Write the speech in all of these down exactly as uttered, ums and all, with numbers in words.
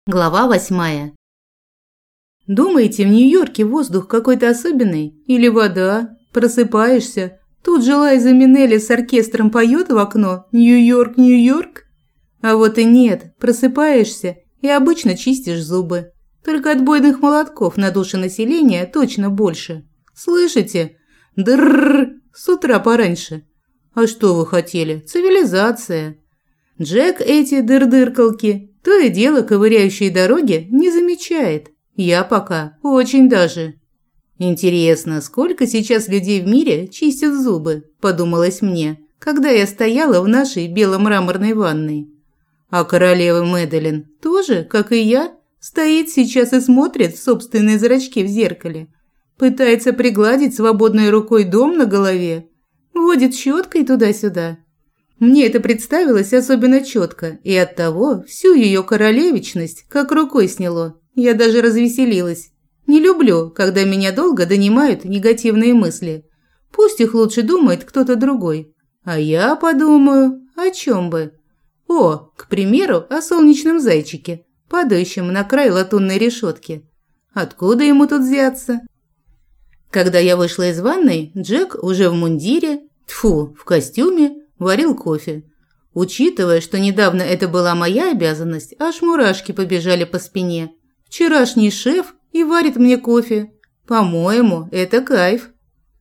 Глава восьмая. Думаете, в Нью-Йорке воздух какой-то особенный? Или вода? Просыпаешься, тут же Лайза Минелли с оркестром поет в окно «Нью-Йорк, Нью-Йорк». А вот и нет, просыпаешься и обычно чистишь зубы. Только отбойных молотков на душу населения точно больше. Слышите? Дрррр, с утра пораньше. А что вы хотели? Цивилизация. Джек эти дыр-дыркалки, то и дело ковыряющие дороги, не замечает. Я пока очень даже. Интересно, сколько сейчас людей в мире чистят зубы, подумалось мне, когда я стояла в нашей бело-мраморной ванной. А королева Мэдалин тоже, как и я, стоит сейчас и смотрит в собственные зрачки в зеркале. Пытается пригладить свободной рукой дом на голове, водит щеткой туда-сюда. Мне это представилось особенно четко, и оттого всю ее королевичность как рукой сняло. Я даже развеселилась. Не люблю, когда меня долго донимают негативные мысли. Пусть их лучше думает кто-то другой. А я подумаю, о чем бы. О, к примеру, о солнечном зайчике, падающем на край латунной решетки. Откуда ему тут взяться? Когда я вышла из ванной, Джек уже в мундире, тьфу, в костюме, варил кофе. Учитывая, что недавно это была моя обязанность, аж мурашки побежали по спине. Вчерашний шеф и варит мне кофе. По-моему, это кайф.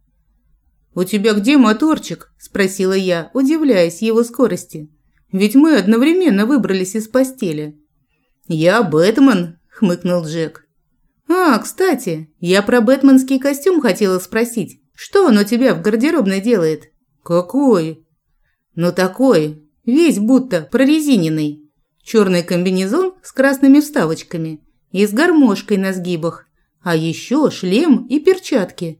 «У тебя где моторчик?» – спросила я, удивляясь его скорости. «Ведь мы одновременно выбрались из постели». «Я Бэтмен», – хмыкнул Джек. «А, кстати, я про бэтменский костюм хотела спросить. Что он у тебя в гардеробной делает?» «Какой?» «Ну такой, весь будто прорезиненный. Черный комбинезон с красными вставочками и с гармошкой на сгибах, а еще шлем и перчатки».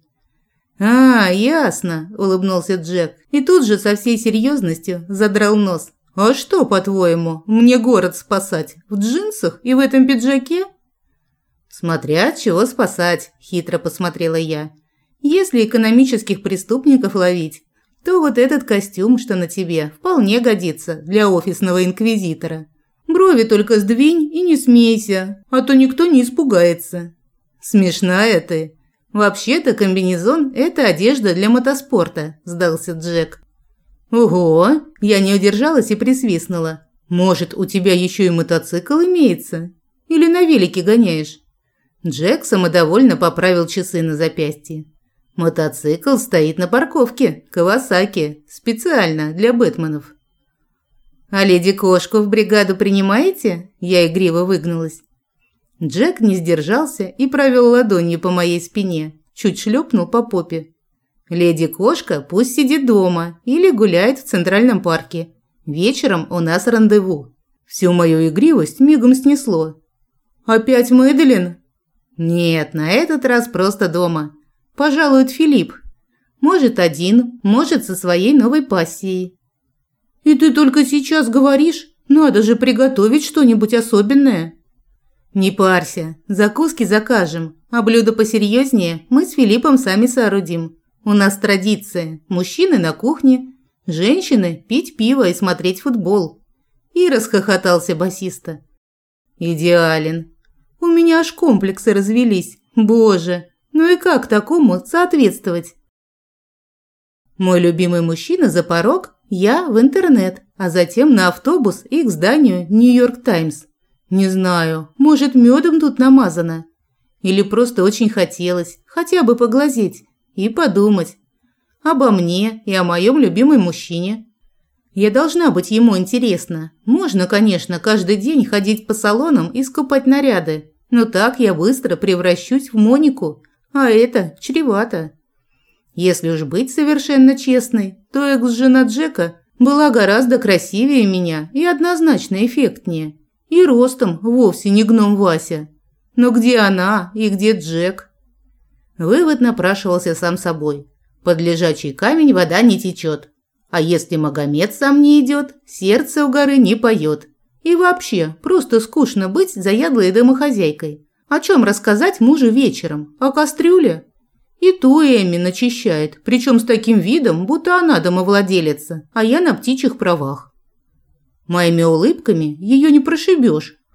«А, ясно», – улыбнулся Джек и тут же со всей серьезностью задрал нос. «А что, по-твоему, мне город спасать? В джинсах и в этом пиджаке?» «Смотря от чего спасать», – хитро посмотрела я. «Если экономических преступников ловить, то вот этот костюм, что на тебе, вполне годится для офисного инквизитора. Брови только сдвинь и не смейся, а то никто не испугается». «Смешная ты. Вообще-то комбинезон – это одежда для мотоспорта», – сдался Джек. «Ого!» – я не удержалась и присвистнула. «Может, у тебя еще и мотоцикл имеется? Или на велике гоняешь?» Джек самодовольно поправил часы на запястье. «Мотоцикл стоит на парковке, Кавасаки, специально для бэтменов». «А леди-кошку в бригаду принимаете?» Я игриво выгнулась. Джек не сдержался и провел ладонью по моей спине, чуть шлепнул по попе. «Леди-кошка пусть сидит дома или гуляет в Центральном парке. Вечером у нас рандеву». Всю мою игривость мигом снесло. «Опять Мэдалин?» «Нет, на этот раз просто дома. Пожалует Филипп. Может, один, может, со своей новой пассией». «И ты только сейчас говоришь? Надо же приготовить что-нибудь особенное». «Не парься, закуски закажем, а блюдо посерьезнее мы с Филиппом сами соорудим. У нас традиция – мужчины на кухне, женщины – пить пиво и смотреть футбол». И расхохотался басиста. «Идеален. У меня аж комплексы развелись. Боже, ну и как такому соответствовать?» Мой любимый мужчина за порог, я в интернет, а затем на автобус и к зданию Нью-Йорк Таймс. Не знаю, может, медом тут намазано. Или просто очень хотелось хотя бы поглазеть и подумать обо мне и о моем любимом мужчине. Я должна быть ему интересна. Можно, конечно, каждый день ходить по салонам и скупать наряды, но так я быстро превращусь в Монику, а это чревато. Если уж быть совершенно честной, то экс-жена Джека была гораздо красивее меня и однозначно эффектнее. И ростом вовсе не гном Вася. Но где она и где Джек? Вывод напрашивался сам собой. Под лежачий камень вода не течет. А если Магомед сам не идет, сердце у горы не поет. И вообще, просто скучно быть заядлой домохозяйкой. О чем рассказать мужу вечером? О кастрюле? И ту Эми начищает, причем с таким видом, будто она домовладелица, а я на птичьих правах. Моими улыбками ее не прошибешь,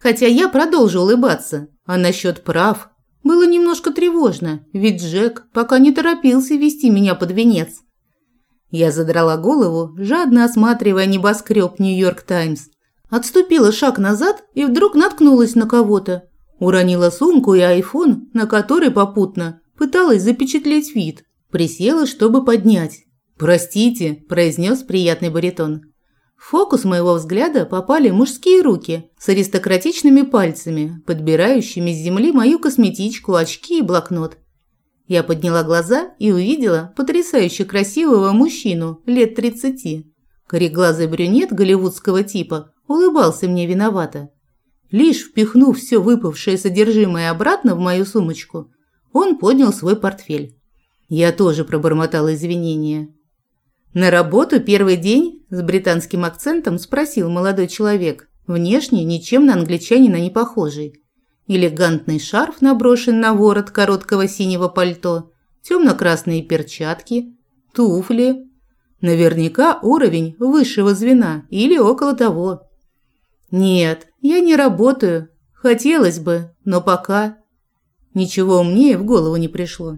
Хотя я продолжу улыбаться. А насчет прав было немножко тревожно, ведь Джек пока не торопился вести меня под венец. Я задрала голову, жадно осматривая небоскреб «Нью-Йорк Таймс». Отступила шаг назад и вдруг наткнулась на кого-то. Уронила сумку и айфон, на который попутно пыталась запечатлеть вид. Присела, чтобы поднять. «Простите», – произнес приятный баритон. В фокус моего взгляда попали мужские руки с аристократичными пальцами, подбирающими с земли мою косметичку, очки и блокнот. Я подняла глаза и увидела потрясающе красивого мужчину лет тридцати. Кореглазый брюнет голливудского типа улыбался мне виновато. Лишь впихнув все выпавшее содержимое обратно в мою сумочку, он поднял свой портфель. Я тоже пробормотала извинения. «На работу первый день?» – с британским акцентом спросил молодой человек, внешне ничем на англичанина не похожий. Элегантный шарф наброшен на ворот короткого синего пальто, темно-красные перчатки, туфли. Наверняка уровень высшего звена или около того. «Нет, я не работаю. Хотелось бы, но пока...» Ничего умнее в голову не пришло.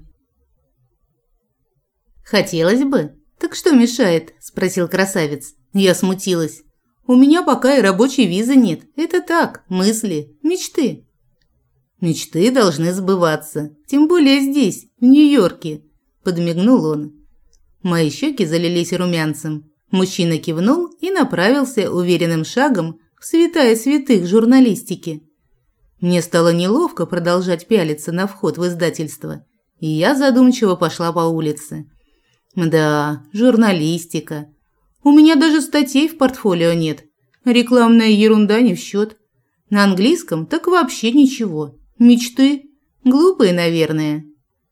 «Хотелось бы? Так что мешает?» – спросил красавец. Я смутилась. «У меня пока и рабочей визы нет. Это так, мысли, мечты». «Мечты должны сбываться, тем более здесь, в Нью-Йорке», – подмигнул он. Мои щеки залились румянцем. Мужчина кивнул и направился уверенным шагом в святая святых журналистики. Мне стало неловко продолжать пялиться на вход в издательство, и я задумчиво пошла по улице. Да, журналистика. У меня даже статей в портфолио нет. Рекламная ерунда не в счет. На английском так вообще ничего. Мечты? Глупые, наверное.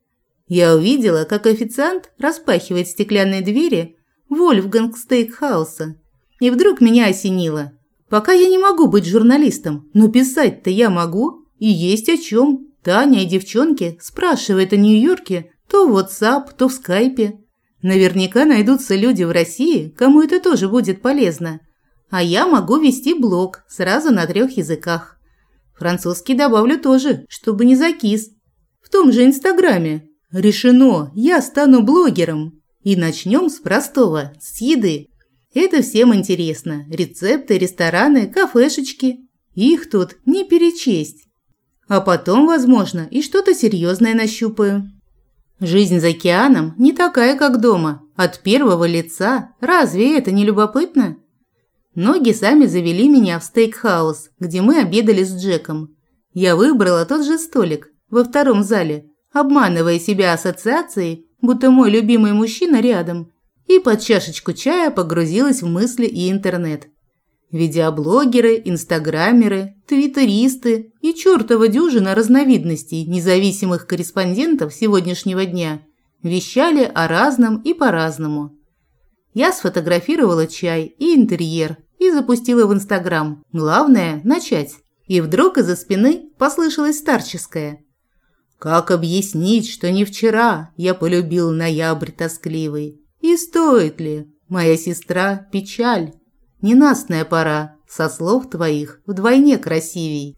Я увидела, как официант распахивает стеклянные двери Вольфганг Стейкхауса. И вдруг меня осенило. Пока я не могу быть журналистом, но писать-то я могу. И есть о чем. Таня и девчонки спрашивают о Нью-Йорке то в WhatsApp, то в Скайпе. Наверняка найдутся люди в России, кому это тоже будет полезно. А я могу вести блог сразу на трех языках. Французский добавлю тоже, чтобы не закис. В том же Инстаграме. Решено, я стану блогером. И начнем с простого, с еды. Это всем интересно. Рецепты, рестораны, кафешечки. Их тут не перечесть. А потом, возможно, и что-то серьезное нащупаю. Жизнь за океаном не такая, как дома. От первого лица. Разве это не любопытно? Ноги сами завели меня в стейкхаус, где мы обедали с Джеком. Я выбрала тот же столик во втором зале, обманывая себя ассоциацией, будто мой любимый мужчина рядом, и под чашечку чая погрузилась в мысли и интернет. Видеоблогеры, инстаграмеры, твиттеристы и чертова дюжина разновидностей независимых корреспондентов сегодняшнего дня вещали о разном и по-разному. Я сфотографировала чай и интерьер и запустила в Инстаграм. Главное – начать. И вдруг из-за спины послышалось старческое. «Как объяснить, что не вчера я полюбил ноябрь тоскливый? И стоит ли, моя сестра, печаль? Ненастная пора, со слов твоих, вдвойне красивей».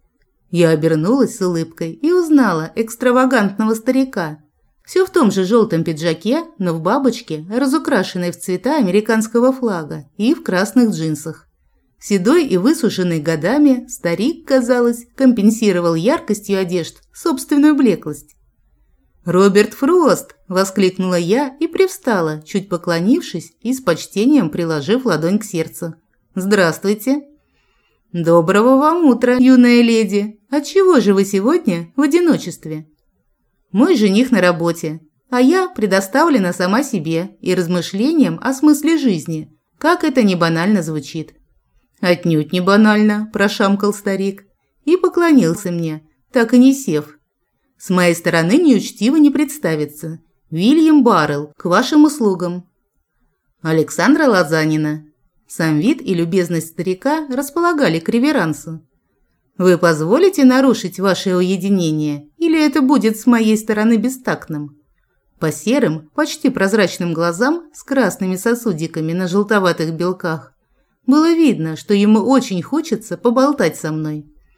Я обернулась с улыбкой и узнала экстравагантного старика. Все в том же желтом пиджаке, но в бабочке, разукрашенной в цвета американского флага, и в красных джинсах. Седой и высушенный годами, старик, казалось, компенсировал яркостью одежд собственную блеклость. «Роберт Фрост!» – воскликнула я и привстала, чуть поклонившись и с почтением приложив ладонь к сердцу. «Здравствуйте!» «Доброго вам утра, юная леди! Отчего же вы сегодня в одиночестве?» Мой жених на работе, а я предоставлена сама себе и размышлениям о смысле жизни, как это не банально звучит. «Отнюдь не банально», – прошамкал старик и поклонился мне, так и не сев. «С моей стороны неучтиво не представиться. Вильям Баррелл, к вашим услугам». «Александра Лозанина». Сам вид и любезность старика располагали к реверансу. «Вы позволите нарушить ваше уединение, или это будет с моей стороны бестактным?» По серым, почти прозрачным глазам с красными сосудиками на желтоватых белках было видно, что ему очень хочется поболтать со мной.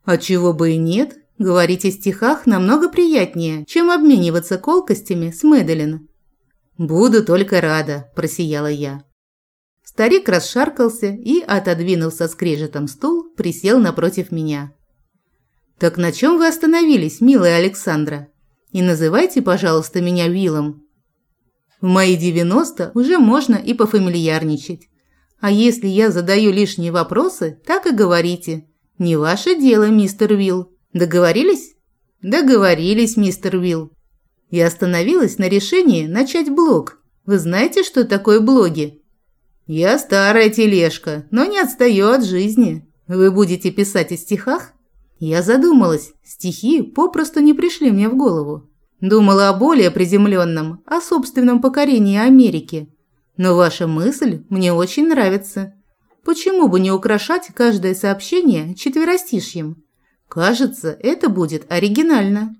А чего бы и нет? Говорить о стихах намного приятнее, чем обмениваться колкостями с Мэдалин. «Буду только рада», – просияла я. Старик расшаркался и, отодвинув со скрежетом стул, присел напротив меня. «Так на чем вы остановились, милая Александра? И называйте, пожалуйста, меня Уиллом. В мои девяносто уже можно и пофамильярничать. А если я задаю лишние вопросы, так и говорите. Не ваше дело, мистер Уилл. Договорились?» «Договорились, мистер Уилл». Я остановилась на решении начать блог. Вы знаете, что такое блоги? Я старая тележка, но не отстаю от жизни. Вы будете писать о стихах? Я задумалась. Стихи попросту не пришли мне в голову. Думала о более приземленном, о собственном покорении Америки. Но ваша мысль мне очень нравится. Почему бы не украшать каждое сообщение четверостишьем? Кажется, это будет оригинально.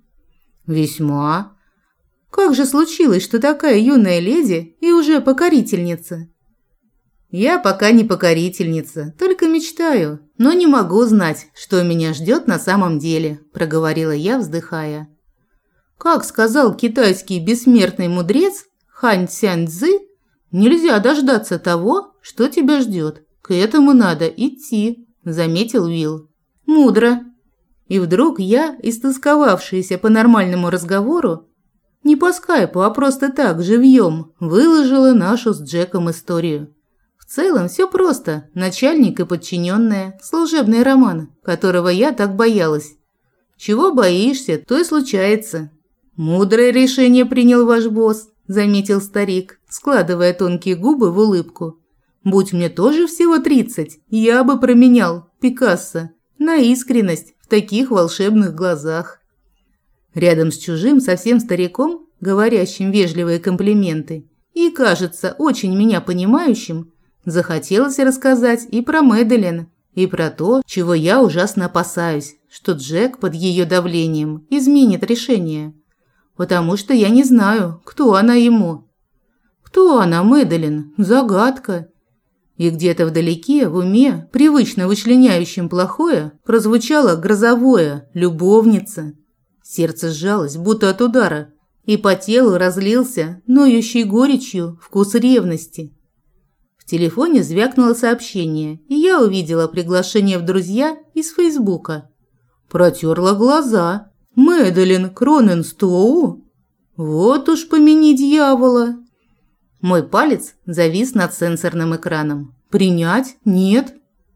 Весьма. Как же случилось, что такая юная леди и уже покорительница? Я пока не покорительница, только мечтаю, но не могу знать, что меня ждет на самом деле, проговорила я, вздыхая. Как сказал китайский бессмертный мудрец Хань Цзы, нельзя дождаться того, что тебя ждет. К этому надо идти, заметил Уилл. Мудро. И вдруг я, истосковавшаяся по нормальному разговору, не по скайпу, а просто так, живьем, выложила нашу с Джеком историю. В целом все просто. Начальник и подчиненная, служебный роман, которого я так боялась. Чего боишься, то и случается. Мудрое решение принял ваш босс, заметил старик, складывая тонкие губы в улыбку. Будь мне тоже всего тридцать, я бы променял Пикассо на искренность в таких волшебных глазах. Рядом с чужим совсем стариком, говорящим вежливые комплименты и, кажется, очень меня понимающим, захотелось рассказать и про Мэдалин, и про то, чего я ужасно опасаюсь, что Джек под ее давлением изменит решение. Потому что я не знаю, кто она ему. Кто она, Мэдалин? Загадка. И где-то вдалеке, в уме, привычно вычленяющим плохое, прозвучало грозовое «любовница». Сердце сжалось, будто от удара, и по телу разлился, ноющий горечью, вкус ревности. В телефоне звякнуло сообщение, и я увидела приглашение в друзья из Фейсбука. Протерла глаза. Мэдалин Кроненстоу? Вот уж помяни дьявола. Мой палец завис над сенсорным экраном. Принять? Нет.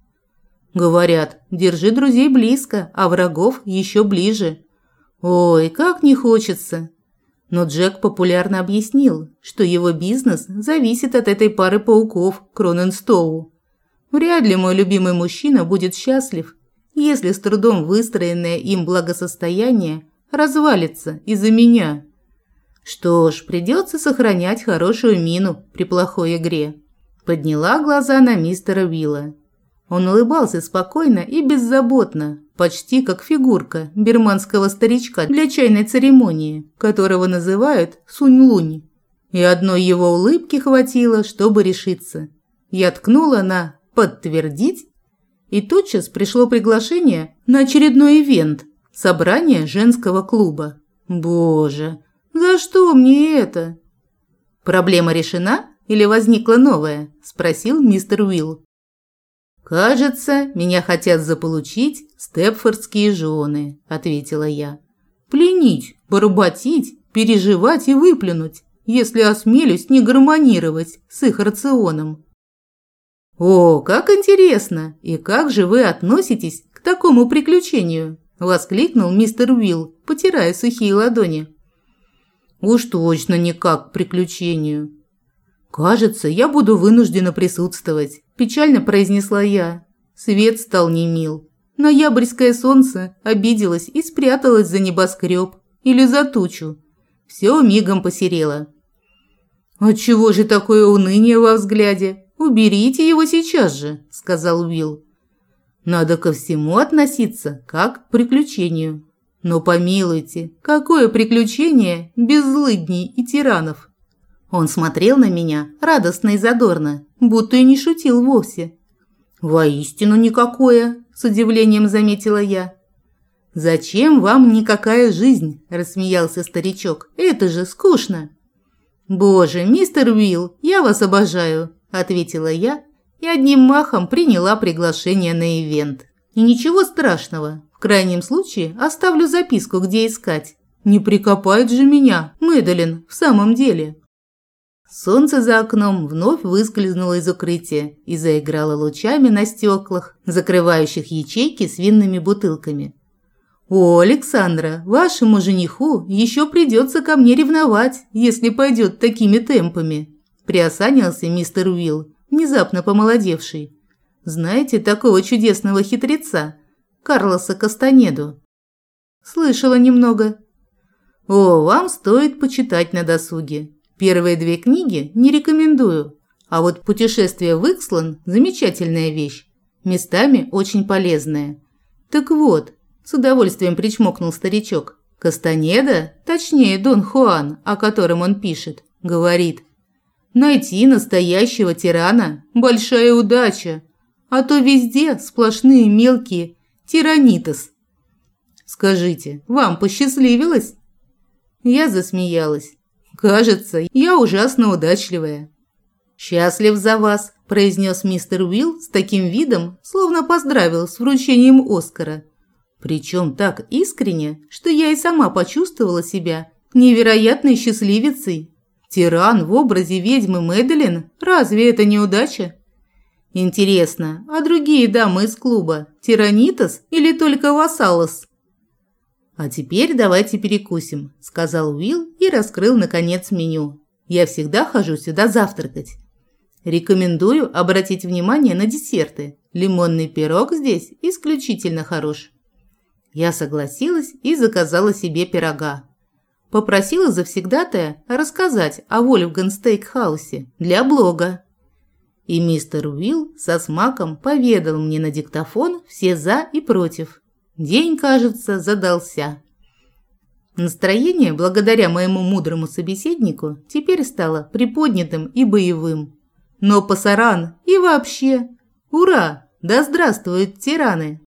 Говорят, держи друзей близко, а врагов еще ближе. Ой, как не хочется. Но Джек популярно объяснил, что его бизнес зависит от этой пары пауков Кроненстоу. Вряд ли мой любимый мужчина будет счастлив, если с трудом выстроенное им благосостояние развалится из-за меня. Что ж, придется сохранять хорошую мину при плохой игре. Подняла глаза на мистера Уилла. Он улыбался спокойно и беззаботно, почти как фигурка бирманского старичка для чайной церемонии, которого называют Сунь-Лунь. И одной его улыбки хватило, чтобы решиться. Я ткнула на «подтвердить», и тотчас пришло приглашение на очередной ивент – собрание женского клуба. Боже, за что мне это? Проблема решена или возникла новая? Спросил мистер Уилл. «Кажется, меня хотят заполучить степфордские жены», – ответила я. «Пленить, поработить, переживать и выплюнуть, если осмелюсь не гармонировать с их рационом». «О, как интересно! И как же вы относитесь к такому приключению?» – воскликнул мистер Уилл, потирая сухие ладони. «Уж точно никак к приключению». «Кажется, я буду вынуждена присутствовать», – печально произнесла я. Свет стал немил. Ноябрьское солнце обиделось и спряталось за небоскреб или за тучу. Все мигом посерело. «Отчего же такое уныние во взгляде? Уберите его сейчас же», – сказал Уилл. «Надо ко всему относиться как к приключению. Но помилуйте, какое приключение без злыдней и тиранов?» Он смотрел на меня радостно и задорно, будто и не шутил вовсе. «Воистину никакое», – с удивлением заметила я. «Зачем вам никакая жизнь?» – рассмеялся старичок. «Это же скучно!» «Боже, мистер Уилл, я вас обожаю!» – ответила я и одним махом приняла приглашение на ивент. «И ничего страшного, в крайнем случае оставлю записку, где искать. Не прикопает же меня, Мэдалин, в самом деле!» Солнце за окном вновь выскользнуло из укрытия и заиграло лучами на стеклах, закрывающих ячейки с винными бутылками. «О, Александра, вашему жениху еще придется ко мне ревновать, если пойдет такими темпами», – приосанился мистер Уилл, внезапно помолодевший. «Знаете такого чудесного хитреца, Карлоса Кастанеду?» «Слышала немного». «О, вам стоит почитать на досуге. Первые две книги не рекомендую, а вот «Путешествие в Икслан» – замечательная вещь, местами очень полезная. Так вот, с удовольствием причмокнул старичок, Кастанеда, точнее Дон Хуан, о котором он пишет, говорит: «Найти настоящего тирана – большая удача, а то везде сплошные мелкие тиранитос». Скажите, вам посчастливилось? Я засмеялась. «Кажется, я ужасно удачливая». «Счастлив за вас», – произнес мистер Уилл с таким видом, словно поздравил с вручением Оскара. Причем так искренне, что я и сама почувствовала себя невероятной счастливицей. Тиран в образе ведьмы Мэдалин? Разве это не удача? Интересно, а другие дамы из клуба – тиранитос или только вассалос? «А теперь давайте перекусим», – сказал Уилл и раскрыл, наконец, меню. «Я всегда хожу сюда завтракать. Рекомендую обратить внимание на десерты. Лимонный пирог здесь исключительно хорош». Я согласилась и заказала себе пирога. Попросила завсегдатая рассказать о Вольфган Стейкхаусе для блога. И мистер Уилл со смаком поведал мне на диктофон все «за» и «против». День, кажется, задался. Настроение, благодаря моему мудрому собеседнику, теперь стало приподнятым и боевым. Но пасаран и вообще. Ура! Да здравствуют тираны!